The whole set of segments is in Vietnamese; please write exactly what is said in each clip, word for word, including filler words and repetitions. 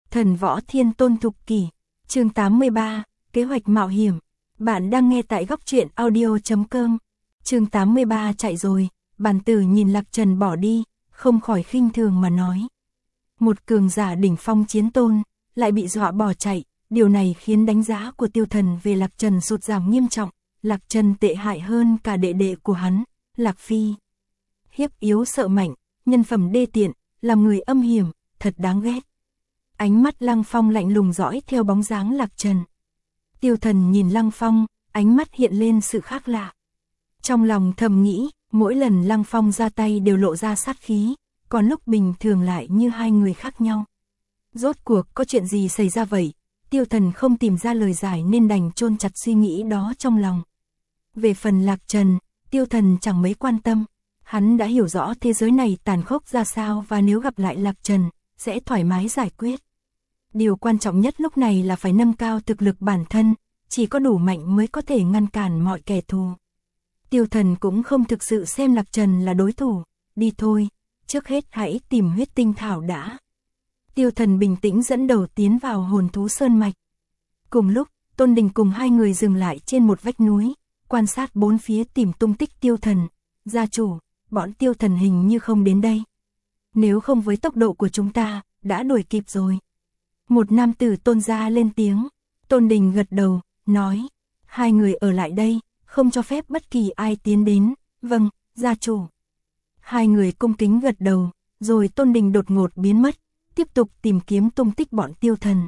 Thần Võ Thiên Tôn Thục Kỷ, chương tám mươi ba, Kế hoạch mạo hiểm. Bạn đang nghe tại góc truyện audio chấm com. Chương tám mươi ba chạy rồi, Bàn Tử nhìn Lạc Trần bỏ đi, không khỏi khinh thường mà nói. Một cường giả đỉnh phong chiến tôn, lại bị dọa bỏ chạy, điều này khiến đánh giá của Tiêu Thần về Lạc Trần sụt giảm nghiêm trọng. Lạc Trần tệ hại hơn cả đệ đệ của hắn, Lạc Phi. Hiếp yếu sợ mạnh, nhân phẩm đê tiện, làm người âm hiểm, thật đáng ghét. Ánh mắt Lăng Phong lạnh lùng dõi theo bóng dáng Lạc Trần. Tiêu Thần nhìn Lăng Phong, ánh mắt hiện lên sự khác lạ. Trong lòng thầm nghĩ, mỗi lần Lăng Phong ra tay đều lộ ra sát khí, còn lúc bình thường lại như hai người khác nhau. Rốt cuộc có chuyện gì xảy ra vậy? Tiêu Thần không tìm ra lời giải nên đành chôn chặt suy nghĩ đó trong lòng. Về phần Lạc Trần, Tiêu Thần chẳng mấy quan tâm. Hắn đã hiểu rõ thế giới này tàn khốc ra sao và nếu gặp lại Lạc Trần, sẽ thoải mái giải quyết. Điều quan trọng nhất lúc này là phải nâng cao thực lực bản thân, chỉ có đủ mạnh mới có thể ngăn cản mọi kẻ thù. Tiêu Thần cũng không thực sự xem Lạc Trần là đối thủ, đi thôi, trước hết hãy tìm huyết tinh thảo đã. Tiêu Thần bình tĩnh dẫn đầu tiến vào hồn thú sơn mạch. Cùng lúc, Tôn Đình cùng hai người dừng lại trên một vách núi, quan sát bốn phía tìm tung tích Tiêu Thần. Gia chủ, bọn Tiêu Thần hình như không đến đây. Nếu không với tốc độ của chúng ta, đã đuổi kịp rồi. Một nam tử Tôn gia lên tiếng. Tôn Đình gật đầu, nói, hai người ở lại đây, không cho phép bất kỳ ai tiến đến. Vâng, gia chủ. Hai người cung kính gật đầu, rồi Tôn Đình đột ngột biến mất, tiếp tục tìm kiếm tung tích bọn Tiêu Thần.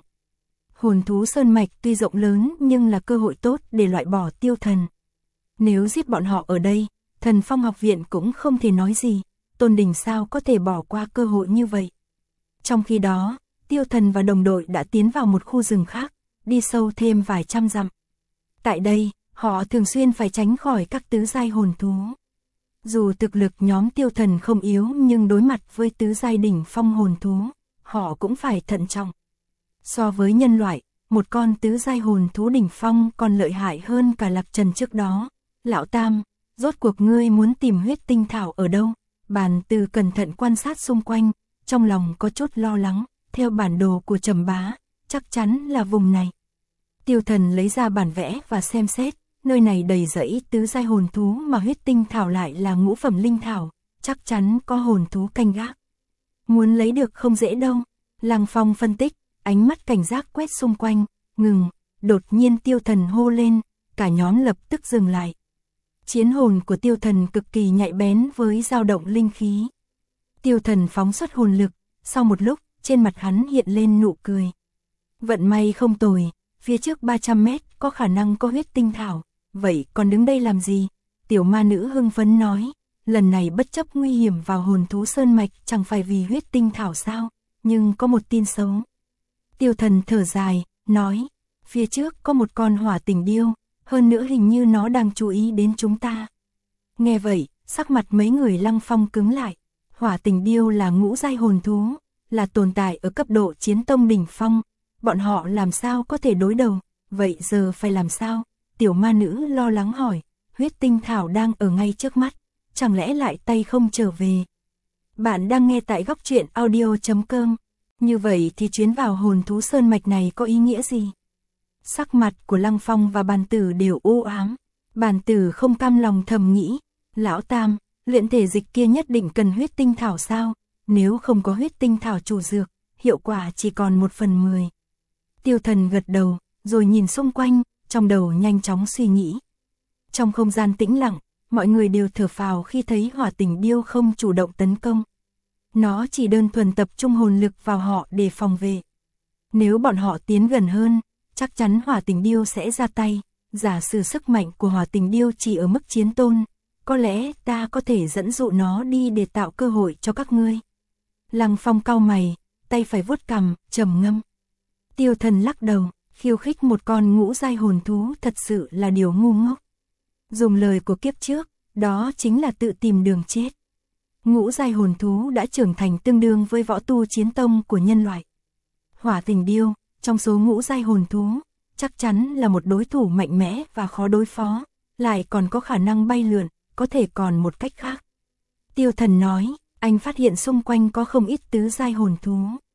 Hồn thú sơn mạch tuy rộng lớn nhưng là cơ hội tốt để loại bỏ Tiêu Thần. Nếu giết bọn họ ở đây, Thần Phong học viện cũng không thể nói gì, Tôn Đình sao có thể bỏ qua cơ hội như vậy. Trong khi đó, Tiêu Thần và đồng đội đã tiến vào một khu rừng khác, đi sâu thêm vài trăm dặm. Tại đây, họ thường xuyên phải tránh khỏi các tứ giai hồn thú. Dù thực lực nhóm Tiêu Thần không yếu nhưng đối mặt với tứ giai đỉnh phong hồn thú, họ cũng phải thận trọng. So với nhân loại, một con tứ giai hồn thú đỉnh phong còn lợi hại hơn cả Lạc Trần trước đó. Lão Tam, rốt cuộc ngươi muốn tìm huyết tinh thảo ở đâu? Bàn Tử cẩn thận quan sát xung quanh, trong lòng có chút lo lắng, theo bản đồ của Trầm Bá, chắc chắn là vùng này. Tiêu Thần lấy ra bản vẽ và xem xét, nơi này đầy rẫy tứ giai hồn thú mà huyết tinh thảo lại là ngũ phẩm linh thảo, chắc chắn có hồn thú canh gác. Muốn lấy được không dễ đâu. Lăng Phong phân tích, ánh mắt cảnh giác quét xung quanh, ngừng, đột nhiên Tiêu Thần hô lên, cả nhóm lập tức dừng lại. Chiến hồn của Tiêu Thần cực kỳ nhạy bén với dao động linh khí. Tiêu Thần phóng xuất hồn lực, sau một lúc, trên mặt hắn hiện lên nụ cười. Vận may không tồi, phía trước ba trăm mét có khả năng có huyết tinh thảo, vậy còn đứng đây làm gì? Tiểu ma nữ hưng phấn nói, lần này bất chấp nguy hiểm vào hồn thú sơn mạch chẳng phải vì huyết tinh thảo sao, nhưng có một tin xấu. Tiêu Thần thở dài, nói, phía trước có một con hỏa tình điêu, hơn nữa hình như nó đang chú ý đến chúng ta. Nghe vậy, sắc mặt mấy người Lăng Phong cứng lại. Hỏa tình điêu là ngũ giai hồn thú, là tồn tại ở cấp độ chiến tông đỉnh phong, bọn họ làm sao có thể đối đầu, vậy giờ phải làm sao? Tiểu ma nữ lo lắng hỏi, huyết tinh thảo đang ở ngay trước mắt, chẳng lẽ lại tay không trở về? Bạn đang nghe tại góc truyện audio chấm com, như vậy thì chuyến vào hồn thú sơn mạch này có ý nghĩa gì? Sắc mặt của Lăng Phong và Bàn Tử đều u ám. Bàn Tử không cam lòng thầm nghĩ, lão Tam, luyện thể dịch kia nhất định cần huyết tinh thảo sao? Nếu không có huyết tinh thảo chủ dược, hiệu quả chỉ còn một phần mười. Tiêu Thần gật đầu, rồi nhìn xung quanh, trong đầu nhanh chóng suy nghĩ. Trong không gian tĩnh lặng, mọi người đều thở phào khi thấy hỏa tình điêu không chủ động tấn công. Nó chỉ đơn thuần tập trung hồn lực vào họ để phòng vệ. Nếu bọn họ tiến gần hơn, chắc chắn hỏa tình điêu sẽ ra tay. Giả sử sức mạnh của hỏa tình điêu chỉ ở mức chiến tôn, có lẽ ta có thể dẫn dụ nó đi để tạo cơ hội cho các ngươi. Lăng Phong cau mày, tay phải vuốt cằm, trầm ngâm. Tiêu Thần lắc đầu, khiêu khích một con ngũ giai hồn thú thật sự là điều ngu ngốc. Dùng lời của kiếp trước, đó chính là tự tìm đường chết. Ngũ giai hồn thú đã trưởng thành tương đương với võ tu chiến tông của nhân loại. Hỏa tình điêu, trong số ngũ giai hồn thú, chắc chắn là một đối thủ mạnh mẽ và khó đối phó, lại còn có khả năng bay lượn, có thể còn một cách khác. Tiêu Thần nói, anh phát hiện xung quanh có không ít tứ giai hồn thú.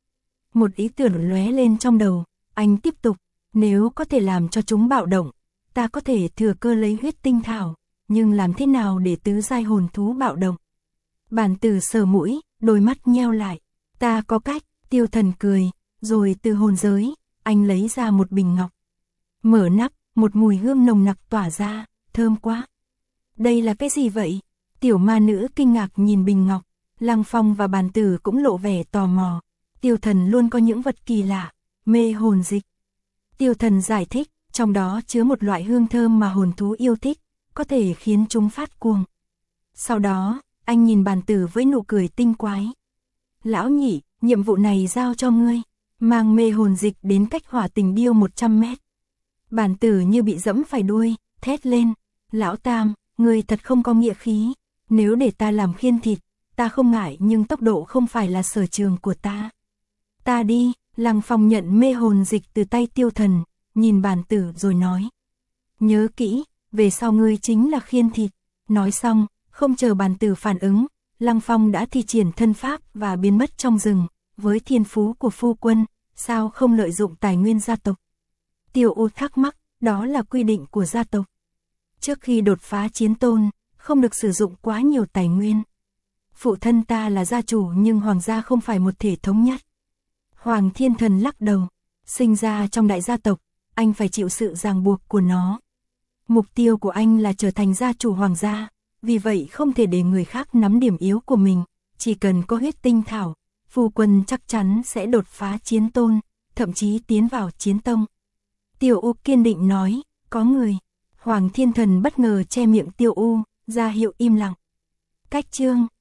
Một ý tưởng lóe lên trong đầu, anh tiếp tục, nếu có thể làm cho chúng bạo động, ta có thể thừa cơ lấy huyết tinh thảo, nhưng làm thế nào để tứ giai hồn thú bạo động? Bản Tử sờ mũi, đôi mắt nheo lại, ta có cách. Tiêu Thần cười, rồi từ hồn giới, anh lấy ra một bình ngọc. Mở nắp, một mùi hương nồng nặc tỏa ra, thơm quá. Đây là cái gì vậy? Tiểu ma nữ kinh ngạc nhìn bình ngọc, Lăng Phong và Bản Tử cũng lộ vẻ tò mò. Tiêu Thần luôn có những vật kỳ lạ, mê hồn dịch. Tiêu Thần giải thích, trong đó chứa một loại hương thơm mà hồn thú yêu thích, có thể khiến chúng phát cuồng. Sau đó, anh nhìn Bản Tử với nụ cười tinh quái. Lão nhị, nhiệm vụ này giao cho ngươi, mang mê hồn dịch đến cách Hỏa Tình Điêu một trăm mét. Bản Tử như bị dẫm phải đuôi, thét lên, lão Tam, ngươi thật không có nghĩa khí, nếu để ta làm khiên thịt, ta không ngại nhưng tốc độ không phải là sở trường của ta. Ta đi. Lăng Phong nhận mê hồn dịch từ tay Tiêu Thần, nhìn Bản Tử rồi nói. Nhớ kỹ, về sau ngươi chính là khiên thịt. Nói xong, không chờ Bản Tử phản ứng, Lăng Phong đã thi triển thân pháp và biến mất trong rừng. Với thiên phú của phu quân, sao không lợi dụng tài nguyên gia tộc? Tiêu U thắc mắc, đó là quy định của gia tộc. Trước khi đột phá chiến tôn, không được sử dụng quá nhiều tài nguyên. Phụ thân ta là gia chủ nhưng hoàng gia không phải một thể thống nhất. Hoàng Thiên Thần lắc đầu, sinh ra trong đại gia tộc, anh phải chịu sự ràng buộc của nó. Mục tiêu của anh là trở thành gia chủ hoàng gia, vì vậy không thể để người khác nắm điểm yếu của mình, chỉ cần có huyết tinh thảo, phu quân chắc chắn sẽ đột phá chiến tôn, thậm chí tiến vào chiến tông. Tiêu U kiên định nói, có người. Hoàng Thiên Thần bất ngờ che miệng Tiêu U, ra hiệu im lặng. Cách chương